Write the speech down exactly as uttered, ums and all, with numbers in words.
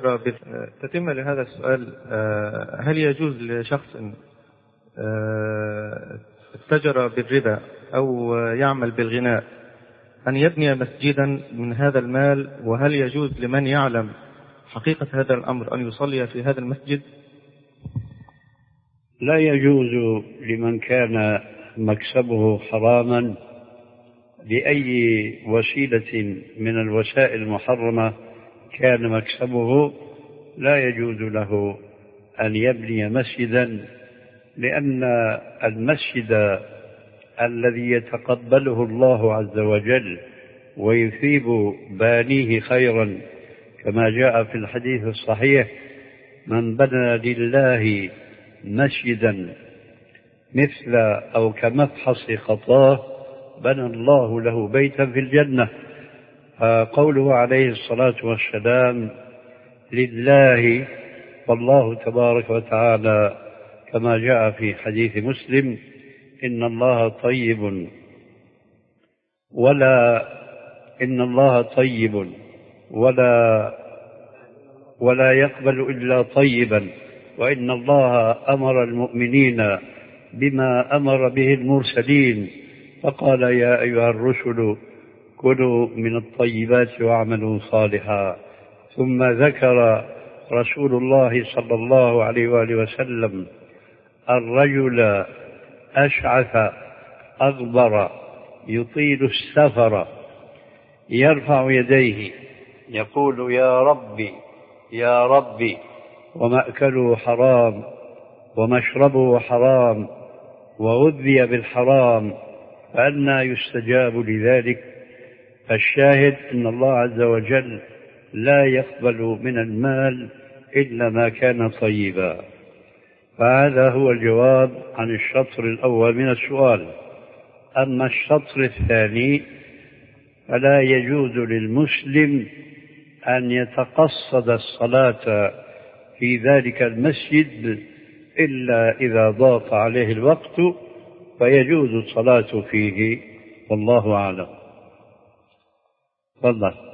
تتم لهذا السؤال، هل يجوز لشخص اتجر بالربا أو يعمل بالغناء أن يبني مسجدا من هذا المال؟ وهل يجوز لمن يعلم حقيقة هذا الأمر أن يصلي في هذا المسجد؟ لا يجوز لمن كان مكسبه حراما بأي وسيلة من الوسائل المحرمة كان مكسبه، لا يجوز له أن يبني مسجدا، لأن المسجد الذي يتقبله الله عز وجل ويثيب بانيه خيرا كما جاء في الحديث الصحيح: من بنى لله مسجدا مثل أو كمفحص خطاه بنى الله له بيتا في الجنة. قوله عليه الصلاة والسلام لله، والله تبارك وتعالى كما جاء في حديث مسلم: إن الله طيب ولا إن الله طيب ولا ولا يقبل إلا طيبا، وإن الله أمر المؤمنين بما أمر به المرسلين، فقال: يا أيها الرسل كلوا من الطيبات واعملوا صالحا. ثم ذكر رسول الله صلى الله عليه وآله وسلم الرجل أشعث أغبر يطيل السفر يرفع يديه يقول: يا ربي يا ربي، ومأكله حرام ومشربه حرام وغذي بالحرام، فأنى يستجاب لذلك؟ فالشاهد أن الله عز وجل لا يقبل من المال إلا ما كان طيبا. فهذا هو الجواب عن الشطر الأول من السؤال. أما الشطر الثاني فلا يجوز للمسلم أن يتقصد الصلاة في ذلك المسجد إلا إذا ضاق عليه الوقت، فيجوز الصلاة فيه، والله أعلم. تفضل.